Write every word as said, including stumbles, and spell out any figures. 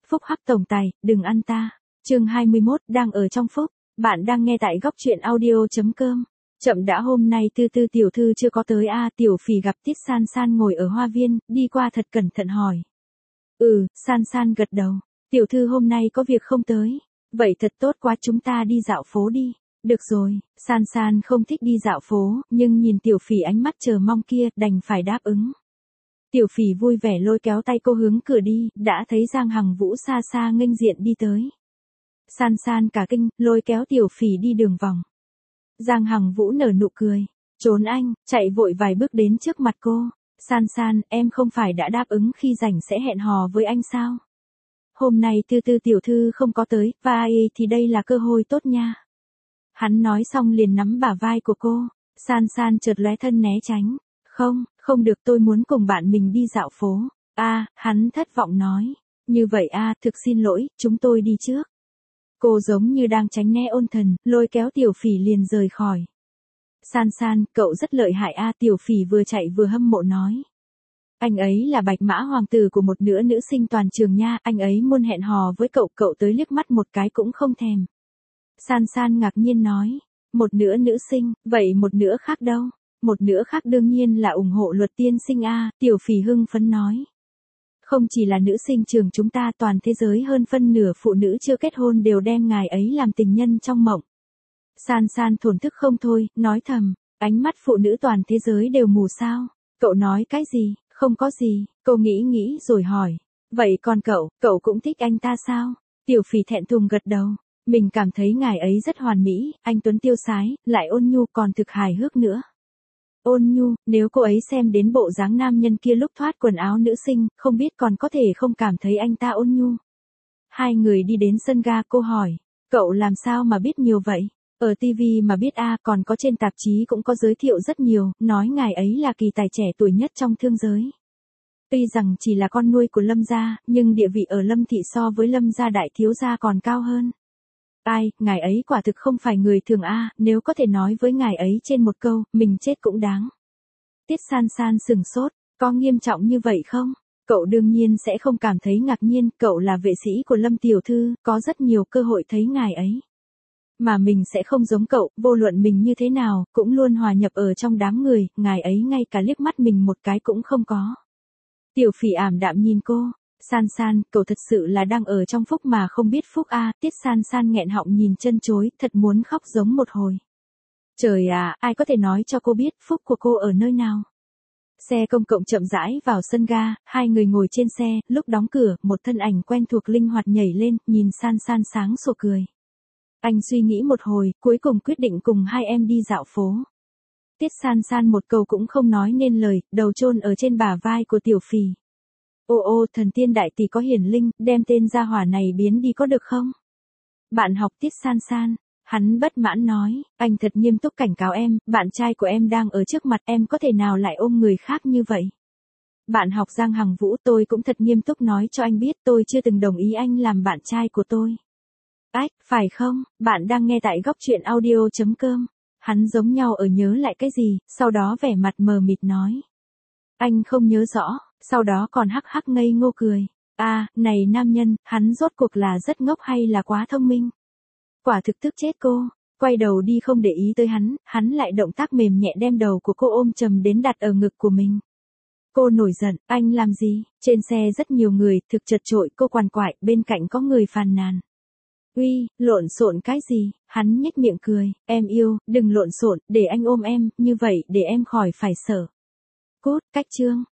Phúc hắc tổng tài, đừng ăn ta. Chương hai mươi mốt, đang ở trong phúc. Bạn đang nghe tại góc truyện audio chấm com. Chậm đã, hôm nay Tư Tư tiểu thư chưa có tới a. Tiểu Phỉ gặp Tiết San San ngồi ở hoa viên, đi qua thật cẩn thận hỏi. Ừ, San San gật đầu. Tiểu thư hôm nay có việc không tới. Vậy thật tốt quá, chúng ta đi dạo phố đi. Được rồi, San San không thích đi dạo phố, nhưng nhìn Tiểu Phỉ ánh mắt chờ mong kia, đành phải đáp ứng. Tiểu Phỉ vui vẻ lôi kéo tay cô hướng cửa đi, đã thấy Giang Hằng Vũ xa xa nghênh diện đi tới. San San cả kinh, lôi kéo Tiểu Phỉ đi đường vòng. Giang Hằng Vũ nở nụ cười. Trốn anh, chạy vội vài bước đến trước mặt cô. San San, em không phải đã đáp ứng khi rảnh sẽ hẹn hò với anh sao? Hôm nay Tư Tư tiểu thư không có tới, vai thì đây là cơ hội tốt nha. Hắn nói xong liền nắm bả vai của cô. San San chợt lóe thân né tránh. Không, không được, tôi muốn cùng bạn mình đi dạo phố. A, à, hắn thất vọng nói. Như vậy a, à, thực xin lỗi, chúng tôi đi trước. Cô giống như đang tránh né ôn thần, lôi kéo Tiểu Phỉ liền rời khỏi. San San, cậu rất lợi hại a. À, Tiểu Phỉ vừa chạy vừa hâm mộ nói. Anh ấy là bạch mã hoàng tử của một nửa nữ sinh toàn trường nha, anh ấy muốn hẹn hò với cậu, cậu tới liếc mắt một cái cũng không thèm. San San ngạc nhiên nói. Một nửa nữ sinh, vậy một nửa khác đâu? Một nửa khác đương nhiên là ủng hộ Luật tiên sinh a. À, Tiểu Phỉ hưng phấn nói. Không chỉ là nữ sinh trường chúng ta, toàn thế giới hơn phân nửa phụ nữ chưa kết hôn đều đem ngài ấy làm tình nhân trong mộng. San San thổn thức không thôi, nói thầm, ánh mắt phụ nữ toàn thế giới đều mù sao? Cậu nói cái gì? Không có gì, cô nghĩ nghĩ rồi hỏi. Vậy còn cậu, cậu cũng thích anh ta sao? Tiểu Phỉ thẹn thùng gật đầu. Mình cảm thấy ngài ấy rất hoàn mỹ, anh tuấn tiêu sái, lại ôn nhu còn thực hài hước nữa. Ôn nhu, nếu cô ấy xem đến bộ dáng nam nhân kia lúc thoát quần áo nữ sinh, không biết còn có thể không cảm thấy anh ta ôn nhu. Hai người đi đến sân ga, cô hỏi, cậu làm sao mà biết nhiều vậy? Ở ti vi mà biết a, à, còn có trên tạp chí cũng có giới thiệu rất nhiều, nói ngài ấy là kỳ tài trẻ tuổi nhất trong thương giới. Tuy rằng chỉ là con nuôi của Lâm gia, nhưng địa vị ở Lâm thị so với Lâm gia đại thiếu gia còn cao hơn. Ai, ngài ấy quả thực không phải người thường a, à, nếu có thể nói với ngài ấy trên một câu, mình chết cũng đáng. Tiết San San sừng sốt, có nghiêm trọng như vậy không? Cậu đương nhiên sẽ không cảm thấy ngạc nhiên, cậu là vệ sĩ của Lâm tiểu thư, có rất nhiều cơ hội thấy ngài ấy. Mà mình sẽ không giống cậu, vô luận mình như thế nào, cũng luôn hòa nhập ở trong đám người, ngài ấy ngay cả liếc mắt mình một cái cũng không có. Tiểu Phỉ ảm đạm nhìn cô. San San, cậu thật sự là đang ở trong phúc mà không biết phúc a. À, Tiết San San nghẹn họng nhìn chân chối, thật muốn khóc giống một hồi. Trời à, ai có thể nói cho cô biết phúc của cô ở nơi nào? Xe công cộng chậm rãi vào sân ga, hai người ngồi trên xe, lúc đóng cửa, một thân ảnh quen thuộc linh hoạt nhảy lên, nhìn San San sáng sủa cười. Anh suy nghĩ một hồi, cuối cùng quyết định cùng hai em đi dạo phố. Tiết San San một câu cũng không nói nên lời, đầu chôn ở trên bả vai của Tiểu Phỉ. Ô ô, thần tiên đại tỷ có hiển linh, đem tên gia hỏa này biến đi có được không? Bạn học Tiết San San, hắn bất mãn nói, anh thật nghiêm túc cảnh cáo em, bạn trai của em đang ở trước mặt em có thể nào lại ôm người khác như vậy? Bạn học Giang Hằng Vũ, tôi cũng thật nghiêm túc nói cho anh biết tôi chưa từng đồng ý anh làm bạn trai của tôi. Ách, phải không? Bạn đang nghe tại góc truyện audio chấm com. Hắn giống nhau ở nhớ lại cái gì, sau đó vẻ mặt mờ mịt nói. Anh không nhớ rõ, sau đó còn hắc hắc ngây ngô cười. À, này nam nhân, hắn rốt cuộc là rất ngốc hay là quá thông minh? Quả thực tức chết cô, quay đầu đi không để ý tới hắn, hắn lại động tác mềm nhẹ đem đầu của cô ôm chầm đến đặt ở ngực của mình. Cô nổi giận, anh làm gì? Trên xe rất nhiều người, thực chật chội, cô quằn quại, bên cạnh có người phàn nàn. Uy, lộn xộn cái gì? Hắn nhếch miệng cười, em yêu, đừng lộn xộn, để anh ôm em, như vậy để em khỏi phải sợ. Cút, cách chương.